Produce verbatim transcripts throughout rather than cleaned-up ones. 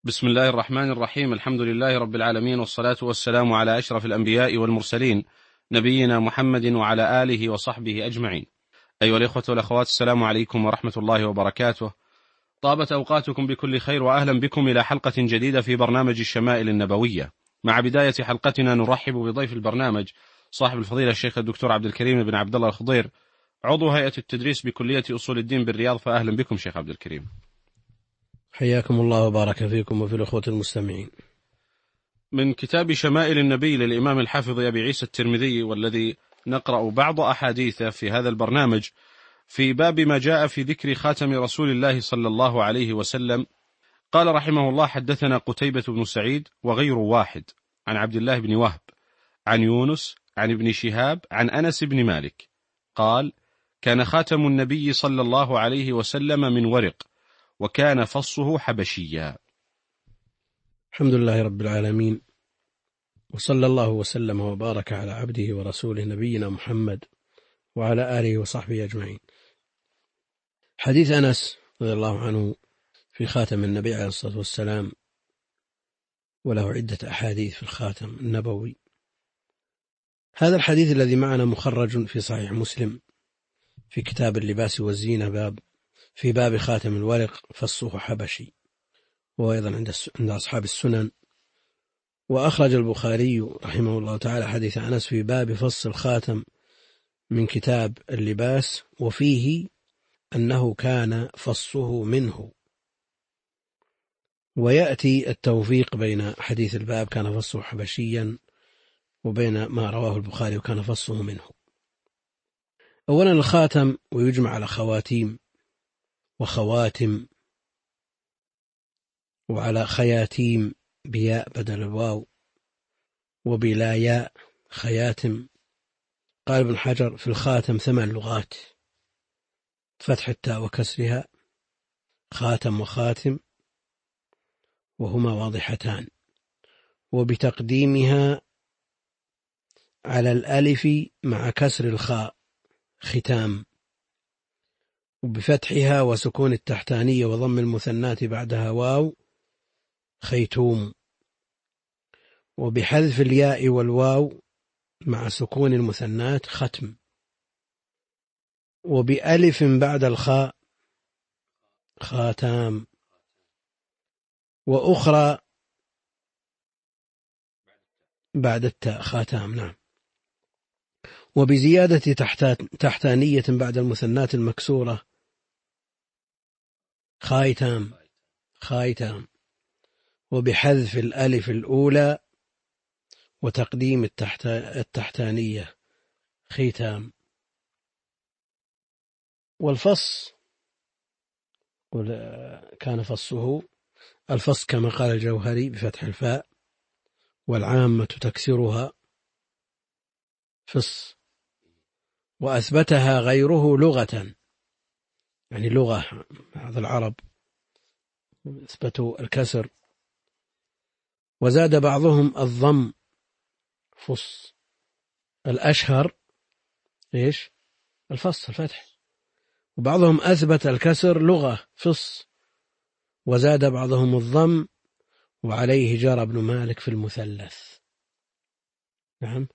بسم الله الرحمن الرحيم. الحمد لله رب العالمين، والصلاة والسلام على أشرف الأنبياء والمرسلين، نبينا محمد وعلى آله وصحبه أجمعين. أيها الإخوة والأخوات، السلام عليكم ورحمة الله وبركاته. طابت أوقاتكم بكل خير، وأهلا بكم إلى حلقة جديدة في برنامج الشمائل النبوية. مع بداية حلقتنا نرحب بضيف البرنامج صاحب الفضيلة الشيخ الدكتور عبد الكريم بن عبد الله الخضير، عضو هيئة التدريس بكلية أصول الدين بالرياض. فأهلا بكم شيخ عبد الكريم. حياكم الله وبارك فيكم وفي الأخوة المستمعين. من كتاب شمائل النبي للإمام الحافظ أبي عيسى الترمذي، والذي نقرأ بعض أحاديثه في هذا البرنامج، في باب ما جاء في ذكر خاتم رسول الله صلى الله عليه وسلم. قال رحمه الله: حدثنا قتيبة بن سعيد وغير واحد عن عبد الله بن وهب عن يونس عن ابن شهاب عن أنس بن مالك قال: كان خاتم النبي صلى الله عليه وسلم من ورق، وكان فصه حبشيا. الحمد لله رب العالمين، وصلى الله وسلم وبارك على عبده ورسوله نبينا محمد وعلى آله وصحبه أجمعين. حديث أنس رضي الله عنه في خاتم النبي عليه الصلاة والسلام، وله عدة أحاديث في الخاتم النبوي. هذا الحديث الذي معنا مخرج في صحيح مسلم في كتاب اللباس والزينة، باب في باب خاتم الورق فصه حبشي، وأيضا عند عند أصحاب السنن. وأخرج البخاري رحمه الله تعالى حديث أنس في باب فص الخاتم من كتاب اللباس، وفيه أنه كان فصه منه. ويأتي التوفيق بين حديث الباب كان فصه حبشيا وبين ما رواه البخاري وكان فصه منه. أولا الخاتم، ويجمع على خواتيم وخواتم، وعلى خياتيم بياء بدل الواو، وبلا ياء خياتم. قال ابن حجر في الخاتم ثمان لغات: فتح التاء وكسرها، خاتم وخاتم، وهما واضحتان، وبتقديمها على الألف مع كسر الخاء ختام، وبفتحها وسكون التحتانية وضم المثنات بعدها واو خيتوم، وبحذف الياء والواو مع سكون المثنات ختم، وبألف بعد الخاء خاتام، وأخرى بعد التاء خاتام. نعم. وبزيادة تحتانية بعد المثنات المكسورة خايتام خايتام، وبحذف الألف الأولى وتقديم التحت التحتانية ختام. والفص كان فصه الفص كما قال الجوهري بفتح الفاء، والعامة تكسرها فص، وأثبتها غيره لغة، يعني لغة بعض العرب اثبتوا الكسر، وزاد بعضهم الضم فص. الأشهر إيش؟ الفص الفتح، وبعضهم أثبت الكسر لغة فص، وزاد بعضهم الضم، وعليه جرى ابن مالك في المثلث. نعم،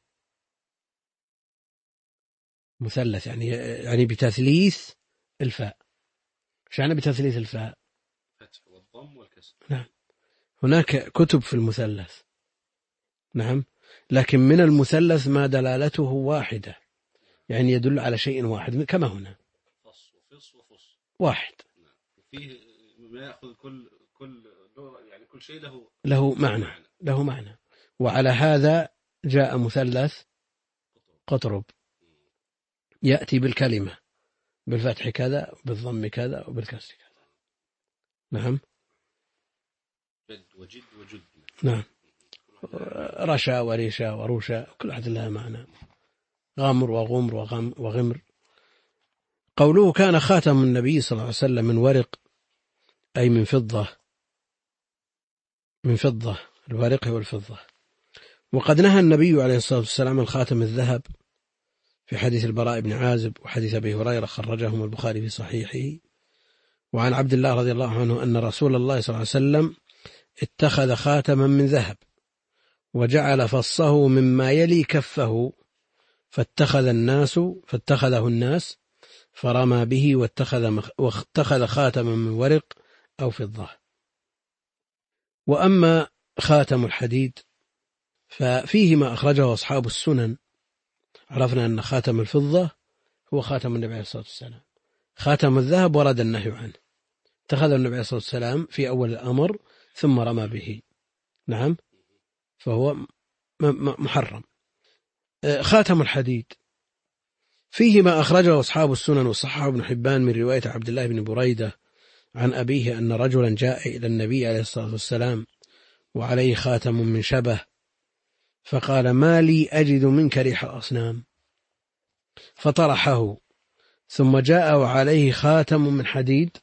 مثلث يعني يعني بتثليث الفاء. ايش يعني بتثليث الفاء؟ فتح والضم والكسر. نعم، هناك كتب في المثلث. نعم، لكن من المثلث ما دلالته واحدة، يعني يدل على شيء واحد، كما هنا فص وفص وفص واحد. فيه ما يأخذ كل كل يعني كل شيء له له معنى له معنى. وعلى هذا جاء مثلث قطرب، يأتي بالكلمة بالفتح كذا وبالضم كذا وبالكسر كذا. نعم، جد وجد وجد. نعم، رشا وريشا وروشا كل واحد لها معنى. غامر وغمر وغم وغمر. قوله كان خاتم النبي صلى الله عليه وسلم من ورق، أي من فضة، من فضة، الورق والفضة. وقد نهى النبي عليه الصلاة والسلام الخاتم الذهب في حديث البراء بن عازب وحديث أبي هريرة خرجهم البخاري في صحيحه. وعن عبد الله رضي الله عنه أن رسول الله صلى الله عليه وسلم اتخذ خاتما من ذهب وجعل فصه مما يلي كفه فاتخذ الناس فاتخذه الناس فرمى به واتخذ, واتخذ خاتما من ورق أو فضة. وأما خاتم الحديد ففيه ما أخرجه أصحاب السنن. عرفنا أن خاتم الفضة هو خاتم النبي عليه الصلاة والسلام. خاتم الذهب ورد النهي عنه، اتخذ النبي عليه الصلاة والسلام في أول الأمر ثم رمى به، نعم، فهو محرم. خاتم الحديد فيه ما أخرجه أصحاب السنن وصححه ابن حبان من رواية عبد الله بن بريدة عن أبيه أن رجلا جاء إلى النبي عليه الصلاة والسلام وعليه خاتم من شبه فقال: ما لي أجد منك ريح الأصنام، فطرحه، ثم جاء وعليه خاتم من حديد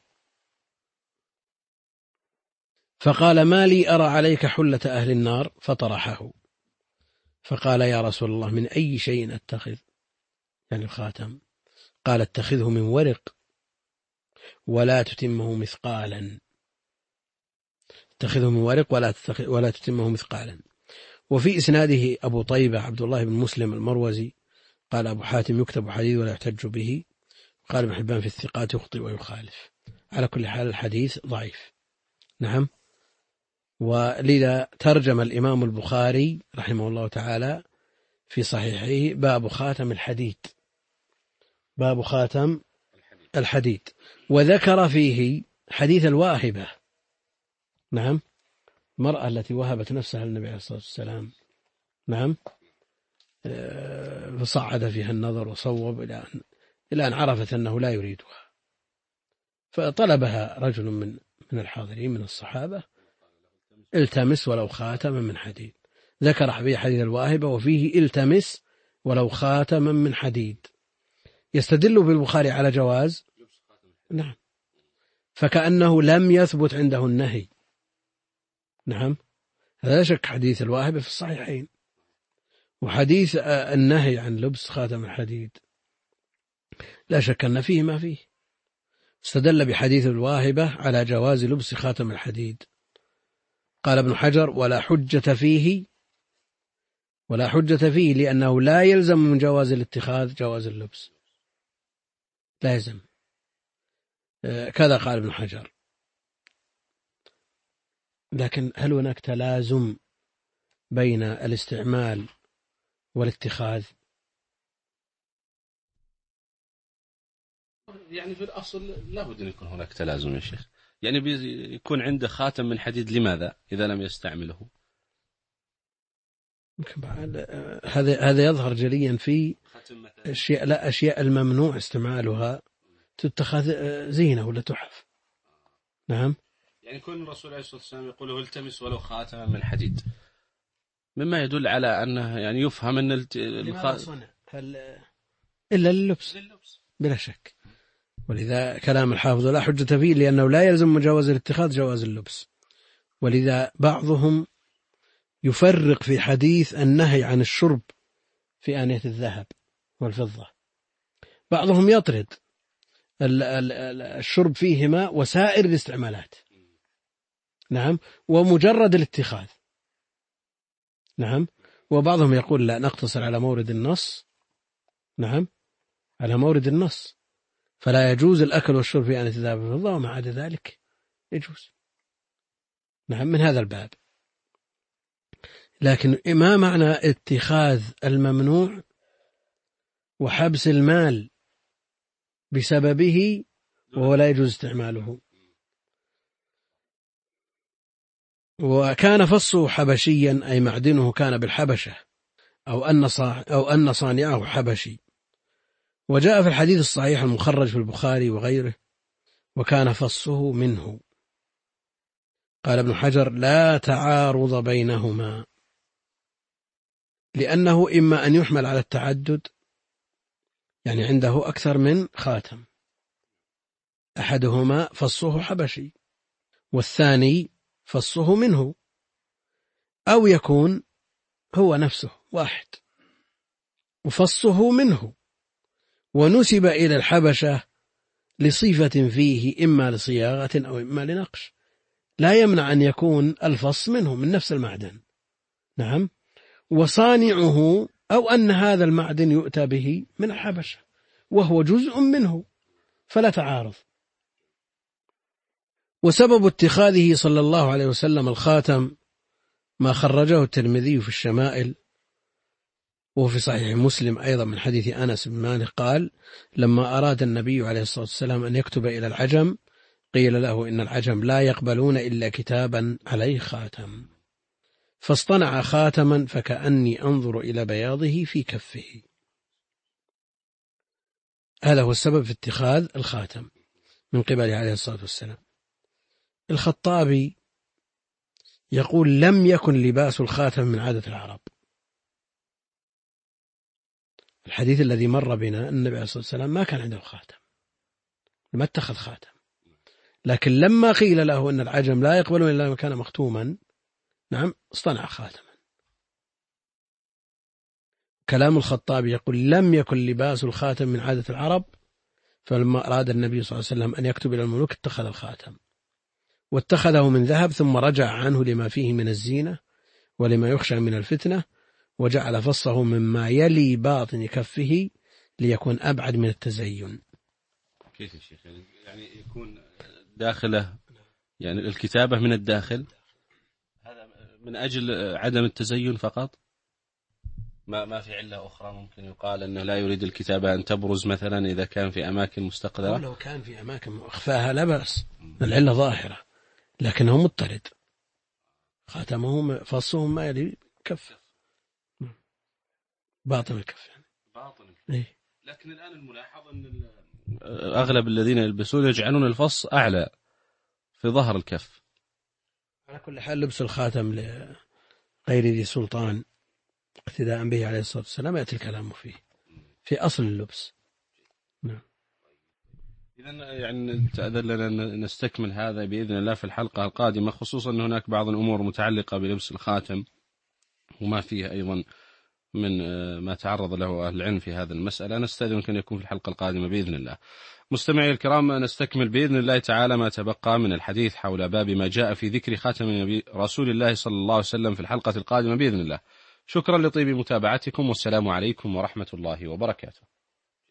فقال: ما لي أرى عليك حلة أهل النار، فطرحه، فقال: يا رسول الله من أي شيء أتخذ يعني الخاتم؟ قال: اتخذه من ورق ولا تتمه مثقالا، اتخذه من ورق ولا, ولا تتمه مثقالا. وفي إسناده أبو طيبة عبد الله بن مسلم المروزي قال أبو حاتم: يكتب حديث ولا يحتج به. قال ابن حبان في الثقات: يخطئ ويخالف. على كل حال الحديث ضعيف، نعم. ولذا ترجم الإمام البخاري رحمه الله تعالى في صحيحه باب خاتم الحديد، باب خاتم الحديد، وذكر فيه حديث الواهبة، نعم، المرأة التي وهبت نفسها للنبي عليه الصلاة والسلام، نعم، فصعد فيها النظر وصوب إلى أن إلى أن عرفت أنه لا يريدها، فطلبها رجل من من الحاضرين من الصحابة: التمس ولو خاتما من حديد. ذكر في حديث الواهبة وفيه التمس ولو خاتما من حديد. يستدل بالبخاري على جواز، نعم، فكأنه لم يثبت عنده النهي، نعم، لا شك حديث الواهبة في الصحيحين، وحديث النهي عن لبس خاتم الحديد لا شك أن فيه ما فيه. استدل بحديث الواهبة على جواز لبس خاتم الحديد. قال ابن حجر: ولا حجة فيه، ولا حجة فيه لأنه لا يلزم من جواز الاتخاذ جواز اللبس، لا يلزم، كذا قال ابن حجر. لكن هل هناك تلازم بين الاستعمال والاتخاذ؟ يعني في الأصل لا بد أن يكون هناك تلازم يا شيخ. يعني يكون عنده خاتم من حديد، لماذا إذا لم يستعمله؟ هذا هذا يظهر جليا في أشياء لا أشياء الممنوع استعمالها تتخذ زينة ولا تحف، نعم. يعني يكون الرسول عليه الصلاة والسلام يقول: التمس ولو خاتما من حديد، مما يدل على أنه يعني يفهم أن الخاتم هل إلا اللبس بلا شك. ولذا كلام الحافظ لا حجة فيه لأنه لا يلزم مجاوز الاتخاذ جواز اللبس. ولذا بعضهم يفرق في حديث النهي عن الشرب في آنية الذهب والفضة، بعضهم يطرد الشرب فيهما وسائر الاستعمالات، نعم، ومجرد الاتخاذ، نعم. وبعضهم يقول: لا، نقتصر على مورد النص، نعم، على مورد النص، فلا يجوز الأكل والشرب في آنية الذهب والفضة، وما عدا ذلك يجوز، نعم، من هذا الباب. لكن ما معنى اتخاذ الممنوع وحبس المال بسببه وهو لا يجوز استعماله؟ وكان فصه حبشيا أي معدنه كان بالحبشة، أو أن أو أن صانعه حبشي. وجاء في الحديث الصحيح المخرج في البخاري وغيره: وكان فصه منه. قال ابن حجر: لا تعارض بينهما، لأنه إما أن يحمل على التعدد، يعني عنده أكثر من خاتم، أحدهما فصه حبشي والثاني فصه منه، أو يكون هو نفسه واحد وفصه منه ونسب إلى الحبشة لصفة فيه إما لصياغة أو إما لنقش، لا يمنع أن يكون الفص منه من نفس المعدن. نعم. وصانعه أو أن هذا المعدن يؤتى به من الحبشة وهو جزء منه، فلا تعارض. وسبب اتخاذه صلى الله عليه وسلم الخاتم ما خرجه الترمذي في الشمائل، وفي صحيح مسلم أيضا من حديث أنس بن مالك قال: لما أراد النبي عليه الصلاة والسلام أن يكتب إلى العجم قيل له إن العجم لا يقبلون إلا كتابا عليه خاتم، فاصطنع خاتما فكأني أنظر إلى بياضه في كفه. هذا هو السبب في اتخاذ الخاتم من قبل عليه الصلاة والسلام. الخطابي يقول: لم يكن لباس الخاتم من عادة العرب. الحديث الذي مر بنا النبي عليه الصلاة والسلام ما كان عنده خاتم، ما اتخذ خاتم، لكن لما قيل له أن العجم لا يقبلون إلا ما كان مختوما، نعم، اصطنع خاتما. كلام الخطابي يقول: لم يكن لباس الخاتم من عادة العرب، فلما أراد النبي صلى الله عليه وسلم أن يكتب إلى الملوك اتخذ الخاتم، واتخذه من ذهب ثم رجع عنه لما فيه من الزينة ولما يخشى من الفتنة، وجعل فصه مما يلي باطن كفه ليكون أبعد من التزين. كيف يا شيخ؟ يعني يكون داخله، يعني الكتابة من الداخل، هذا من أجل عدم التزين فقط؟ ما ما في علة أخرى ممكن يقال أنه لا يريد الكتابة أن تبرز مثلا إذا كان في أماكن مستقذرة؟ لو كان في أماكن أخفاها لا بأس، العلة ظاهرة، لكنه مضطرد، خاتمه فصه ما يلي كف، باطن الكف يعني. باطن الكف. إيه؟ لكن الآن الملاحظ أن أغلب الذين يلبسون يجعلون الفص أعلى في ظهر الكف. على كل حال لبس الخاتم لغير ذي سلطان اقتداء به عليه الصلاة والسلام يأتي الكلام فيه في أصل اللبس. نعم. إذن يعني تأذن لنا نستكمل هذا بإذن الله في الحلقة القادمة، خصوصا أن هناك بعض الأمور متعلقة بلبس الخاتم وما فيه أيضا من ما تعرض له أهل العلم في هذا المسألة. نستأذن أن يكون في الحلقة القادمة بإذن الله. مستمعي الكرام، نستكمل بإذن الله تعالى ما تبقى من الحديث حول باب ما جاء في ذكر خاتم النبي رسول الله صلى الله عليه وسلم في الحلقة القادمة بإذن الله. شكرا لطيب متابعتكم، والسلام عليكم ورحمة الله وبركاته.